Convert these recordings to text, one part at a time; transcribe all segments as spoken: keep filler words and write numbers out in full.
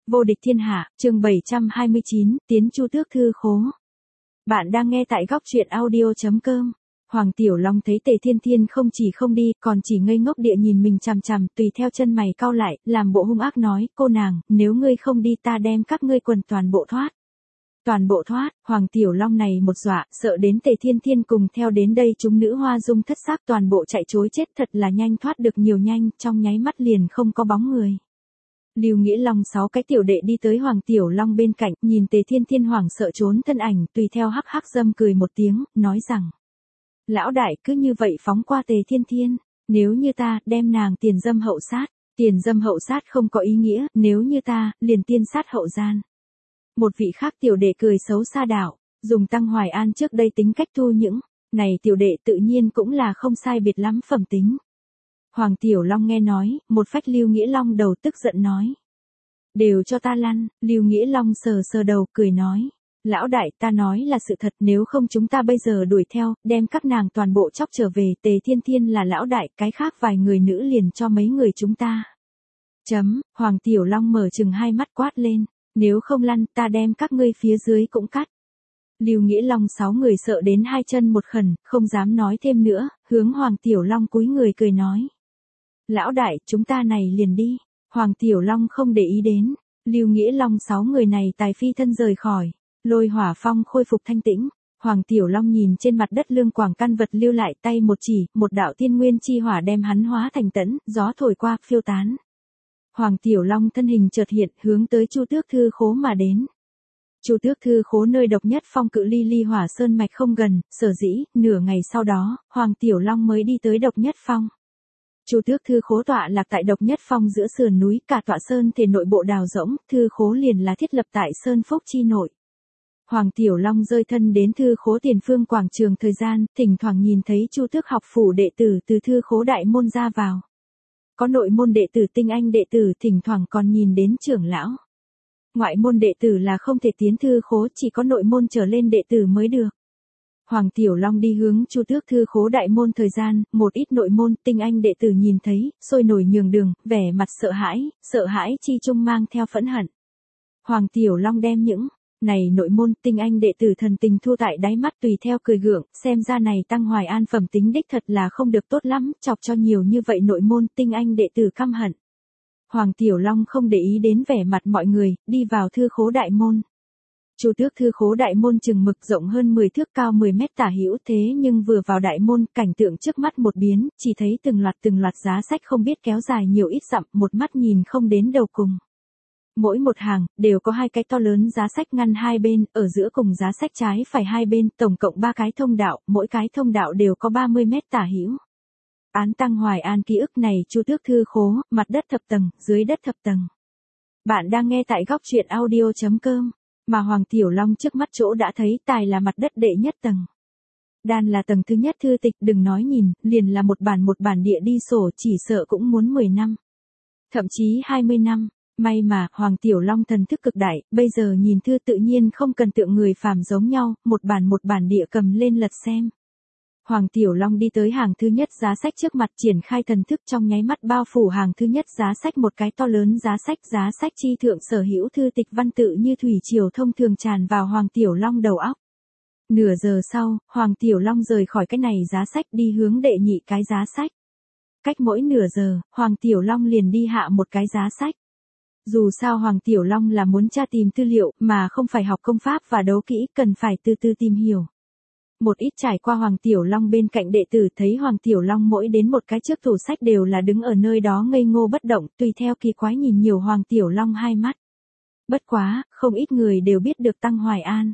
Vô địch thiên hạ, chương bảy trăm hai mươi chín, tiến Chu Tước thư khố. Bạn đang nghe tại góc truyện audio chấm com. Hoàng Tiểu Long thấy Tề Thiên Thiên không chỉ không đi, còn chỉ ngây ngốc địa nhìn mình chằm chằm, tùy theo chân mày cau lại, làm bộ hung ác nói, cô nàng, nếu ngươi không đi ta đem các ngươi quần toàn bộ thoát. Toàn bộ thoát, Hoàng Tiểu Long này một dọa, sợ đến Tề Thiên Thiên cùng theo đến đây chúng nữ hoa dung thất xác toàn bộ chạy trối chết thật là nhanh, thoát được nhiều nhanh, trong nháy mắt liền không có bóng người. Lưu Nghĩa Long sáu cái tiểu đệ đi tới Hoàng Tiểu Long bên cạnh, nhìn Tề Thiên Thiên hoảng sợ trốn thân ảnh, tùy theo hắc hắc dâm cười một tiếng, nói rằng: lão đại cứ như vậy phóng qua Tề Thiên Thiên, nếu như ta, đem nàng tiền dâm hậu sát, tiền dâm hậu sát không có ý nghĩa, nếu như ta, liền tiên sát hậu gian. Một vị khác tiểu đệ cười xấu xa đạo, dùng Tăng Hoài An trước đây tính cách thu những, này tiểu đệ tự nhiên cũng là không sai biệt lắm phẩm tính. Hoàng Tiểu Long nghe nói, một phách Lưu Nghĩa Long đầu tức giận nói: đều cho ta lăn. Lưu Nghĩa Long sờ sờ đầu, cười nói: lão đại, ta nói là sự thật, nếu không chúng ta bây giờ đuổi theo, đem các nàng toàn bộ chóc trở về. Tề Thiên Thiên là lão đại, cái khác vài người nữ liền cho mấy người chúng ta. Chấm. Hoàng Tiểu Long mở chừng hai mắt quát lên: nếu không lăn, ta đem các ngươi phía dưới cũng cắt. Lưu Nghĩa Long sáu người sợ đến hai chân một khẩn, không dám nói thêm nữa, hướng Hoàng Tiểu Long cúi người cười nói: lão đại, chúng ta này liền đi. Hoàng Tiểu Long không để ý đến, Lưu Nghĩa Long sáu người này tài phi thân rời khỏi. Lôi Hỏa Phong khôi phục thanh tĩnh, Hoàng Tiểu Long nhìn trên mặt đất lương quảng căn vật lưu lại, tay một chỉ, một đạo thiên nguyên chi hỏa đem hắn hóa thành tẫn, gió thổi qua, phiêu tán. Hoàng Tiểu Long thân hình chợt hiện, hướng tới Chu Tước thư khố mà đến. Chu Tước thư khố nơi độc nhất phong cự ly ly hỏa sơn mạch không gần, sở dĩ, nửa ngày sau đó, Hoàng Tiểu Long mới đi tới độc nhất phong. Chu Tước thư khố tọa lạc tại độc nhất phong giữa sườn núi, cả tọa sơn thể nội bộ đào rỗng, thư khố liền là thiết lập tại sơn phúc chi nội. Hoàng Tiểu Long rơi thân đến thư khố tiền phương quảng trường thời gian, thỉnh thoảng nhìn thấy Chu Tước học phủ đệ tử từ thư khố đại môn ra vào. Có nội môn đệ tử tinh anh đệ tử, thỉnh thoảng còn nhìn đến trưởng lão. Ngoại môn đệ tử là không thể tiến thư khố, chỉ có nội môn trở lên đệ tử mới được. Hoàng Tiểu Long đi hướng Chu Tước thư khố đại môn thời gian, một ít nội môn tinh anh đệ tử nhìn thấy, sôi nổi nhường đường, vẻ mặt sợ hãi, sợ hãi chi chung mang theo phẫn hận. Hoàng Tiểu Long đem những này nội môn tinh anh đệ tử thần tình thu tại đáy mắt, tùy theo cười gượng, xem ra này Tăng Hoài An phẩm tính đích thật là không được tốt lắm, chọc cho nhiều như vậy nội môn tinh anh đệ tử căm hận. Hoàng Tiểu Long không để ý đến vẻ mặt mọi người, đi vào thư khố đại môn. Chu Tước thư khố đại môn chừng mực rộng hơn mười thước, cao mười mét tả hữu, thế nhưng vừa vào đại môn, cảnh tượng trước mắt một biến, chỉ thấy từng loạt từng loạt giá sách không biết kéo dài nhiều ít dặm, một mắt nhìn không đến đầu cùng. Mỗi một hàng, đều có hai cái to lớn giá sách ngăn hai bên, ở giữa cùng giá sách trái phải hai bên, tổng cộng ba cái thông đạo, mỗi cái thông đạo đều có ba mươi mét tả hữu. Án Tăng Hoài An ký ức này, Chu Tước thư khố, mặt đất thập tầng, dưới đất thập tầng. Bạn đang nghe tại góc truyện audio chấm com, mà Hoàng Tiểu Long trước mắt chỗ đã thấy tài là mặt đất đệ nhất tầng. Đan là tầng thứ nhất thư tịch, đừng nói nhìn, liền là một bản một bản địa đi sổ, chỉ sợ cũng muốn mười năm. Thậm chí hai mươi năm. May mà, Hoàng Tiểu Long thần thức cực đại, bây giờ nhìn thư tự nhiên không cần tượng người phàm giống nhau, một bản một bản địa cầm lên lật xem. Hoàng Tiểu Long đi tới hàng thứ nhất giá sách trước mặt, triển khai thần thức, trong nháy mắt bao phủ hàng thứ nhất giá sách, một cái to lớn giá sách, giá sách chi thượng sở hữu thư tịch văn tự như thủy triều thông thường tràn vào Hoàng Tiểu Long đầu óc. Nửa giờ sau, Hoàng Tiểu Long rời khỏi cái này giá sách đi hướng đệ nhị cái giá sách. Cách mỗi nửa giờ, Hoàng Tiểu Long liền đi hạ một cái giá sách. Dù sao Hoàng Tiểu Long là muốn tra tìm tư liệu, mà không phải học công pháp và đấu kỹ, cần phải từ từ tìm hiểu. Một ít trải qua Hoàng Tiểu Long bên cạnh đệ tử thấy Hoàng Tiểu Long mỗi đến một cái trước tủ sách đều là đứng ở nơi đó ngây ngô bất động, tùy theo kỳ quái nhìn nhiều Hoàng Tiểu Long hai mắt. Bất quá, không ít người đều biết được Tăng Hoài An.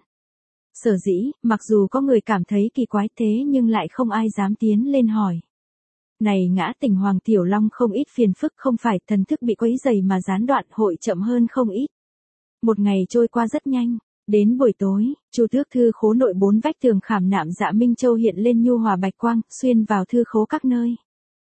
Sở dĩ, mặc dù có người cảm thấy kỳ quái thế nhưng lại không ai dám tiến lên hỏi. Này ngã tình Hoàng Tiểu Long không ít phiền phức, không phải thần thức bị quấy dày mà gián đoạn, hội chậm hơn không ít. Một ngày trôi qua rất nhanh. Đến buổi tối, Chu Tước thư khố nội bốn vách tường khảm nạm dạ minh châu hiện lên nhu hòa bạch quang, xuyên vào thư khố các nơi.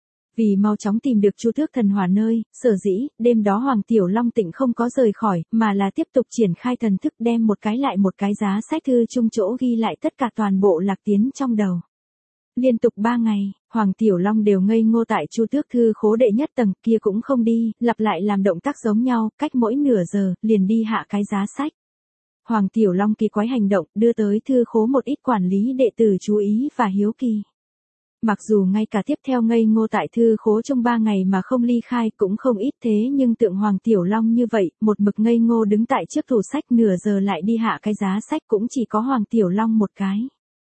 Vì mau chóng tìm được Chu Tước thần hỏa nơi, sở dĩ, đêm đó Hoàng Tiểu Long tịnh không có rời khỏi, mà là tiếp tục triển khai thần thức, đem một cái lại một cái giá sách thư chung chỗ ghi lại tất cả toàn bộ lạc tiến trong đầu. Liên tục ba ngày, Hoàng Tiểu Long đều ngây ngô tại Chu Tước Thư Khố đệ nhất tầng, kia cũng không đi, lặp lại làm động tác giống nhau, cách mỗi nửa giờ, liền đi hạ cái giá sách. Hoàng Tiểu Long kỳ quái hành động, đưa tới thư khố một ít quản lý đệ tử chú ý và hiếu kỳ. Mặc dù ngay cả tiếp theo ngây ngô tại thư khố trong ba ngày mà không ly khai cũng không ít thế, nhưng tượng Hoàng Tiểu Long như vậy, một mực ngây ngô đứng tại trước tủ sách nửa giờ lại đi hạ cái giá sách cũng chỉ có Hoàng Tiểu Long một cái.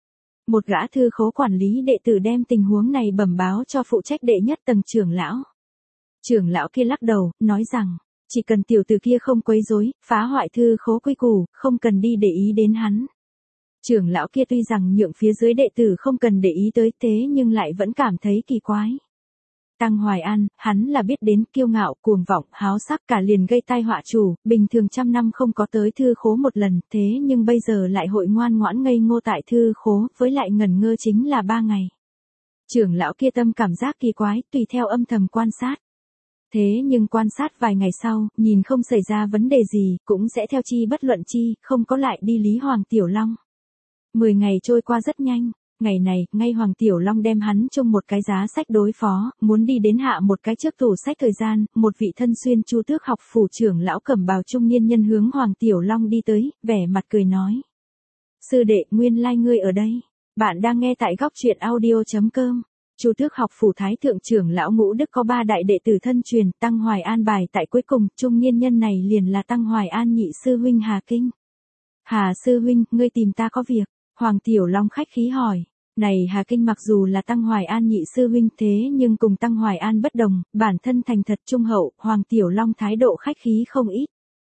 Một gã thư khố quản lý đệ tử đem tình huống này bẩm báo cho phụ trách đệ nhất tầng trưởng lão. Trưởng lão kia lắc đầu, nói rằng, chỉ cần tiểu tử kia không quấy rối, phá hoại thư khố quy củ, không cần đi để ý đến hắn. Trưởng lão kia tuy rằng nhượng phía dưới đệ tử không cần để ý tới thế nhưng lại vẫn cảm thấy kỳ quái. Tăng Hoài An, hắn là biết đến kiêu ngạo, cuồng vọng, háo sắc cả liền gây tai họa chủ, bình thường trăm năm không có tới thư khố một lần, thế nhưng bây giờ lại hội ngoan ngoãn ngây ngô tại thư khố, với lại ngẩn ngơ chính là ba ngày. Trưởng lão kia tâm cảm giác kỳ quái, tùy theo âm thầm quan sát. Thế nhưng quan sát vài ngày sau, nhìn không xảy ra vấn đề gì, cũng sẽ theo chi bất luận chi, không có lại đi lý Hoàng Tiểu Long. Mười ngày trôi qua rất nhanh, ngày này, ngay Hoàng Tiểu Long đem hắn chung một cái giá sách đối phó, muốn đi đến hạ một cái trước tủ sách thời gian, một vị thân xuyên Chu Tước học phủ trưởng lão cẩm bào trung niên nhân hướng Hoàng Tiểu Long đi tới, vẻ mặt cười nói. Sư đệ, nguyên lai ngươi ở đây. Bạn đang nghe tại góc truyện audio chấm com. Chu Tước học phủ thái thượng trưởng lão Ngũ Đức có ba đại đệ tử thân truyền, Tăng Hoài An bài tại cuối cùng, trung niên nhân này liền là Tăng Hoài An nhị sư huynh Hà Kinh. Hà sư huynh, ngươi tìm ta có việc. Hoàng Tiểu Long khách khí hỏi. Này Hà Kinh mặc dù là Tăng Hoài An nhị sư huynh thế nhưng cùng Tăng Hoài An bất đồng, bản thân thành thật trung hậu, Hoàng Tiểu Long thái độ khách khí không ít.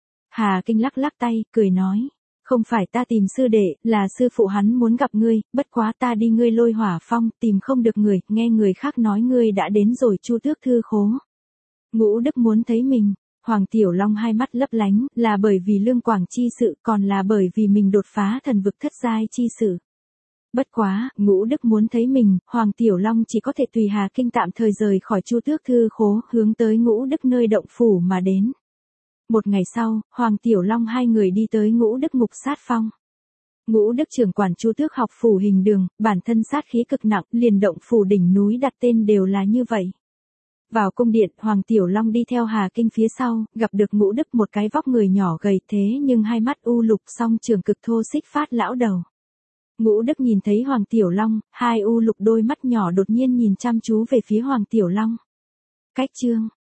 Hà Kinh lắc lắc tay, cười nói. Không phải ta tìm sư đệ, là sư phụ hắn muốn gặp ngươi, bất quá ta đi ngươi Lôi Hỏa Phong, tìm không được người, nghe người khác nói ngươi đã đến rồi Chu Tước thư khố. Ngũ Đức muốn thấy mình. Hoàng Tiểu Long hai mắt lấp lánh, là bởi vì lương quảng chi sự, còn là bởi vì mình đột phá thần vực thất giai chi sự. Bất quá, Ngũ Đức muốn thấy mình, Hoàng Tiểu Long chỉ có thể tùy Hà Kinh tạm thời rời khỏi Chu Tước thư khố, hướng tới Ngũ Đức nơi động phủ mà đến. Một ngày sau, Hoàng Tiểu Long hai người đi tới Ngũ Đức ngục sát phong. Ngũ Đức trưởng quản Chu Tước học phủ hình đường, bản thân sát khí cực nặng, liền động phủ đỉnh núi đặt tên đều là như vậy. Vào cung điện, Hoàng Tiểu Long đi theo Hà Kinh phía sau, gặp được Ngũ Đức một cái vóc người nhỏ gầy thế nhưng hai mắt u lục song trường cực thô xích phát lão đầu. Ngũ Đức nhìn thấy Hoàng Tiểu Long, hai u lục đôi mắt nhỏ đột nhiên nhìn chăm chú về phía Hoàng Tiểu Long. Cách chương,